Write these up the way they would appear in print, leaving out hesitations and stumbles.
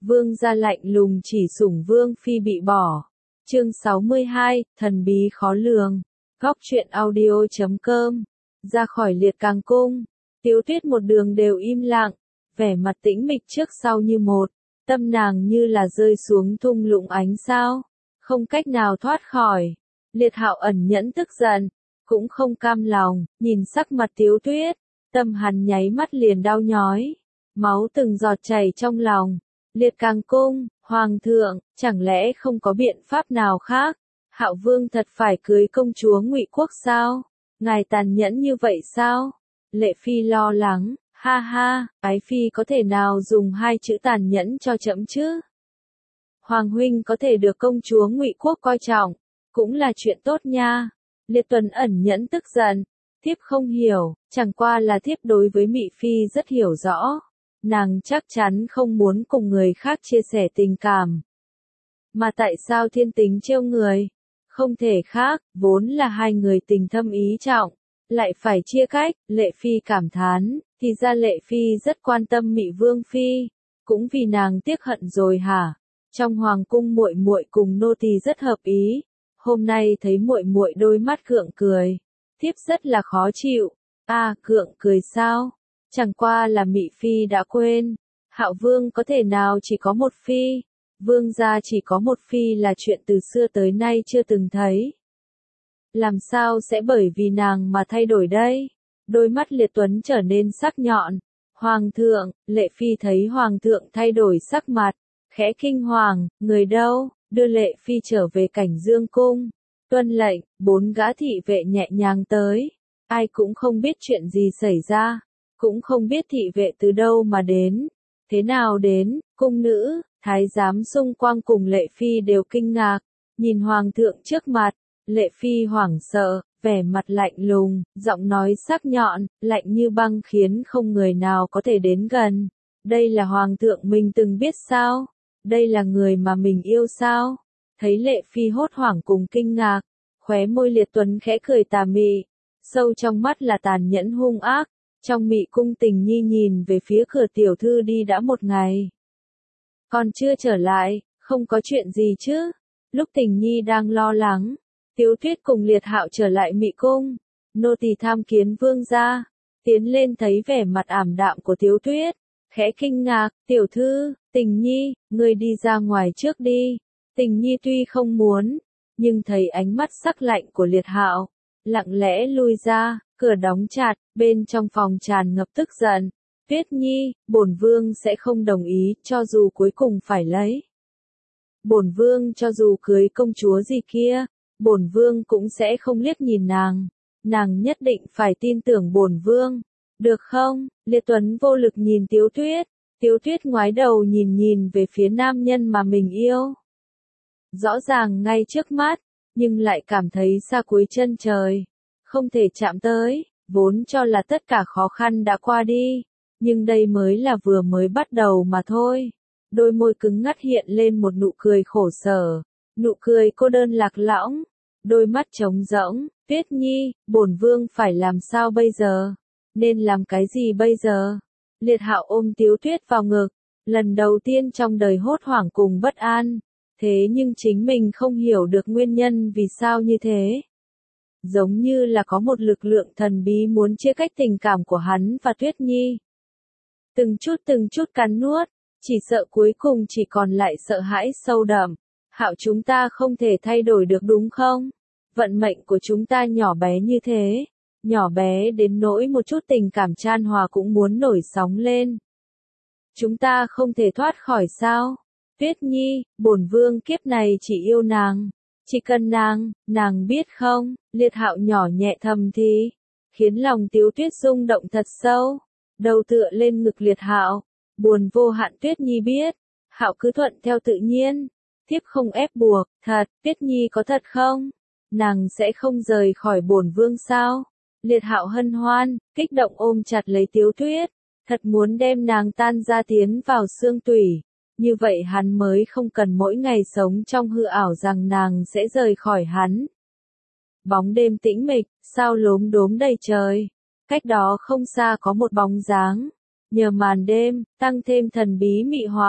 Vương gia lạnh lùng chỉ sủng Vương phi bị bỏ. Chương 62, thần bí khó lường. Góc truyện audio.com. Ra khỏi Liệt Càng cung, Tiếu Tuyết một đường đều im lặng, vẻ mặt tĩnh mịch trước sau như một, tâm nàng như là rơi xuống thung lũng ánh sao, không cách nào thoát khỏi. Liệt Hạo ẩn nhẫn tức giận, cũng không cam lòng, nhìn sắc mặt Tiếu Tuyết, tâm hắn nháy mắt liền đau nhói, máu từng giọt chảy trong lòng. Liệt Càng cung, hoàng thượng, chẳng lẽ không có biện pháp nào khác? Hạo vương thật phải cưới công chúa Ngụy Quốc sao? Ngài tàn nhẫn như vậy sao? Lệ phi lo lắng, ha ha, ái phi có thể nào dùng hai chữ tàn nhẫn cho trẫm chứ? Hoàng huynh có thể được công chúa Ngụy Quốc coi trọng, cũng là chuyện tốt nha. Liệt Tuần ẩn nhẫn tức giận, thiếp không hiểu, chẳng qua là thiếp đối với Mị phi rất hiểu rõ. Nàng chắc chắn không muốn cùng người khác chia sẻ tình cảm. Mà tại sao thiên tính trêu người? Không thể khác, vốn là hai người tình thâm ý trọng, lại phải chia cách. Lệ phi cảm thán, thì ra Lệ phi rất quan tâm Mị vương phi, cũng vì nàng tiếc hận rồi hả? Trong hoàng cung muội muội cùng nô tỳ rất hợp ý, hôm nay thấy muội muội đôi mắt gượng cười, thiếp rất là khó chịu. À, gượng cười sao? Chẳng qua là Mị phi đã quên, Hạo vương có thể nào chỉ có một phi? Vương gia chỉ có một phi là chuyện từ xưa tới nay chưa từng thấy. Làm sao sẽ bởi vì nàng mà thay đổi đây? Đôi mắt Liệt Tuấn trở nên sắc nhọn. Hoàng thượng, Lệ phi thấy hoàng thượng thay đổi sắc mặt, khẽ kinh hoàng, người đâu? Đưa Lệ phi trở về Cảnh Dương cung. Tuân lệnh, 4 gã thị vệ nhẹ nhàng tới. Ai cũng không biết chuyện gì xảy ra, cũng không biết thị vệ từ đâu mà đến. Thế nào đến? Cung nữ, thái giám xung quanh cùng Lệ phi đều kinh ngạc, nhìn hoàng thượng trước mặt. Lệ phi hoảng sợ, vẻ mặt lạnh lùng, giọng nói sắc nhọn, lạnh như băng khiến không người nào có thể đến gần. Đây là hoàng thượng mình từng biết sao? Đây là người mà mình yêu sao? Thấy Lệ phi hốt hoảng cùng kinh ngạc, khóe môi Liệt Tuấn khẽ cười tà mị, sâu trong mắt là tàn nhẫn hung ác. Trong Mị cung Tình Nhi nhìn về phía cửa tiểu thư đi đã một ngày. Còn chưa trở lại, không có chuyện gì chứ? Lúc Tình Nhi đang lo lắng, Tiếu Tuyết cùng Liệt Hạo trở lại Mị cung. Nô tỳ tham kiến vương gia. Tiến lên thấy vẻ mặt ảm đạm của Tiếu Tuyết, khẽ kinh ngạc, tiểu thư, Tình Nhi, ngươi đi ra ngoài trước đi. Tình Nhi tuy không muốn, nhưng thấy ánh mắt sắc lạnh của Liệt Hạo, lặng lẽ lui ra. Cửa đóng chặt, bên trong phòng tràn ngập tức giận. Tuyết Nhi, bổn vương sẽ không đồng ý, cho dù cuối cùng phải lấy. Bổn vương cho dù cưới công chúa gì kia, bổn vương cũng sẽ không liếc nhìn nàng. Nàng nhất định phải tin tưởng bổn vương. Được không? Liệt Tuấn vô lực nhìn Tiếu Tuyết. Tiếu Tuyết ngoái đầu nhìn về phía nam nhân mà mình yêu. Rõ ràng ngay trước mắt, nhưng lại cảm thấy xa cuối chân trời. Không thể chạm tới, vốn cho là tất cả khó khăn đã qua đi, nhưng đây mới là vừa mới bắt đầu mà thôi. Đôi môi cứng ngắt hiện lên một nụ cười khổ sở, nụ cười cô đơn lạc lõng, đôi mắt trống rỗng. Tuyết Nhi, bổn vương phải làm sao bây giờ? Nên làm cái gì bây giờ? Liệt Hạo ôm Tiếu Tuyết vào ngực, lần đầu tiên trong đời hốt hoảng cùng bất an, thế nhưng chính mình không hiểu được nguyên nhân vì sao như thế. Giống như là có một lực lượng thần bí muốn chia cách tình cảm của hắn và Tuyết Nhi. Từng chút cắn nuốt, chỉ sợ cuối cùng chỉ còn lại sợ hãi sâu đậm. Hạo, chúng ta không thể thay đổi được đúng không? Vận mệnh của chúng ta nhỏ bé như thế, nhỏ bé đến nỗi một chút tình cảm chan hòa cũng muốn nổi sóng lên. Chúng ta không thể thoát khỏi sao? Tuyết Nhi, bổn vương kiếp này chỉ yêu nàng. Chỉ cần nàng biết không? Liệt Hạo nhỏ nhẹ thầm thì, khiến lòng Tiếu Tuyết rung động thật sâu. Đầu tựa lên ngực Liệt Hạo, buồn vô hạn. Tuyết Nhi biết, Hạo cứ thuận theo tự nhiên, thiếp không ép buộc. Thật, Tuyết Nhi có thật không? Nàng sẽ không rời khỏi bổn vương sao? Liệt Hạo hân hoan, kích động ôm chặt lấy Tiếu Tuyết, thật muốn đem nàng tan ra tiến vào xương tủy. Như vậy hắn mới không cần mỗi ngày sống trong hư ảo rằng nàng sẽ rời khỏi hắn. Bóng đêm tĩnh mịch, sao lốm đốm đầy trời. Cách đó không xa có một bóng dáng. Nhờ màn đêm, tăng thêm thần bí mị hoặc.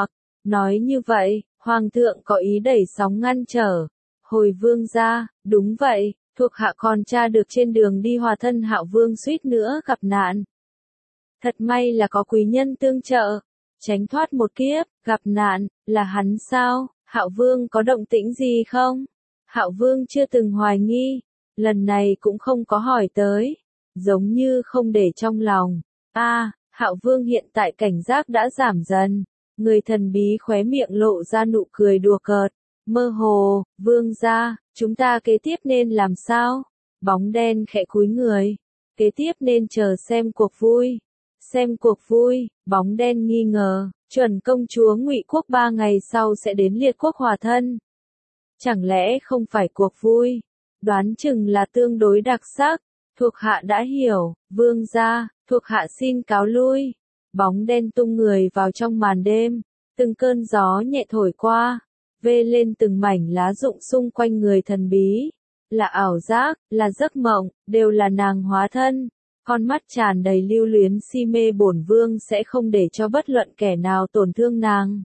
Nói như vậy, Hoàng thượng có ý đẩy sóng ngăn trở. Hồi vương gia, đúng vậy, thuộc hạ còn tra được trên đường đi Hòa thân Hạo Vương suýt nữa gặp nạn. Thật may là có quý nhân tương trợ, tránh thoát một kiếp, gặp nạn, là hắn sao? Hạo Vương có động tĩnh gì không? Hạo Vương chưa từng hoài nghi, lần này cũng không có hỏi tới, giống như không để trong lòng. Hạo Vương hiện tại cảnh giác đã giảm dần, người thần bí khóe miệng lộ ra nụ cười đùa cợt, mơ hồ, vương gia, chúng ta kế tiếp nên làm sao? Bóng đen khẽ cúi người, kế tiếp nên chờ xem cuộc vui. Xem cuộc vui, bóng đen nghi ngờ, chuẩn công chúa Ngụy Quốc 3 ngày sau sẽ đến Liệt Quốc hòa thân. Chẳng lẽ không phải cuộc vui? Đoán chừng là tương đối đặc sắc. Thuộc hạ đã hiểu, vương gia, thuộc hạ xin cáo lui. Bóng đen tung người vào trong màn đêm, từng cơn gió nhẹ thổi qua, vê lên từng mảnh lá rụng xung quanh người thần bí. Là ảo giác, là giấc mộng, đều là nàng hóa thân. Con mắt tràn đầy lưu luyến si mê bổn vương sẽ không để cho bất luận kẻ nào tổn thương nàng.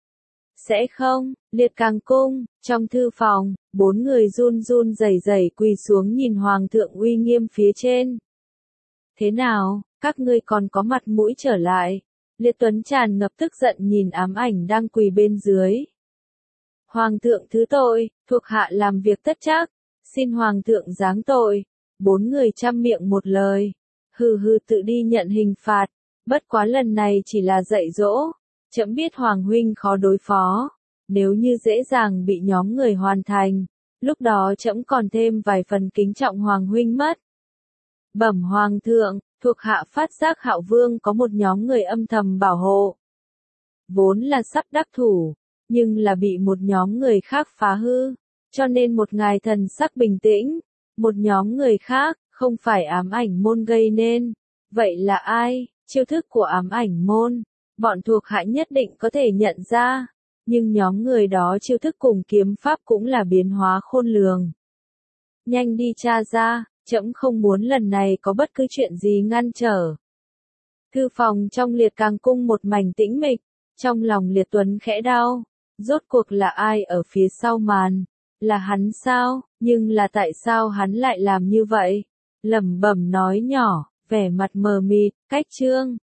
Sẽ không, Liệt Càng Cung, trong thư phòng, 4 người run run rẩy rẩy quỳ xuống nhìn Hoàng thượng uy nghiêm phía trên. Thế nào, các ngươi còn có mặt mũi trở lại? Liệt Tuấn tràn ngập tức giận nhìn ám ảnh đang quỳ bên dưới. Hoàng thượng thứ tội, thuộc hạ làm việc tất trắc, xin Hoàng thượng giáng tội. 4 người trăm miệng một lời. Hừ hừ tự đi nhận hình phạt, bất quá lần này chỉ là dạy dỗ. Trẫm biết Hoàng huynh khó đối phó, nếu như dễ dàng bị nhóm người hoàn thành, lúc đó trẫm còn thêm vài phần kính trọng Hoàng huynh mất. Bẩm Hoàng thượng, thuộc hạ phát giác Hạo Vương có một nhóm người âm thầm bảo hộ. Vốn là sắp đắc thủ, nhưng là bị một nhóm người khác phá hư, cho nên một ngài thần sắc bình tĩnh, một nhóm người khác, không phải ám ảnh môn gây nên. Vậy là ai? Chiêu thức của ám ảnh môn, bọn thuộc hạ nhất định có thể nhận ra, nhưng nhóm người đó chiêu thức cùng kiếm pháp cũng là biến hóa khôn lường. Nhanh đi tra ra, trẫm không muốn lần này có bất cứ chuyện gì ngăn trở. Thư phòng trong Liệt Càng Cung một mảnh tĩnh mịch, trong lòng Liệt Tuấn khẽ đau, rốt cuộc là ai ở phía sau màn? Là hắn sao? Nhưng là tại sao hắn lại làm như vậy? Lẩm bẩm nói nhỏ, vẻ mặt mờ mịt, cách chương.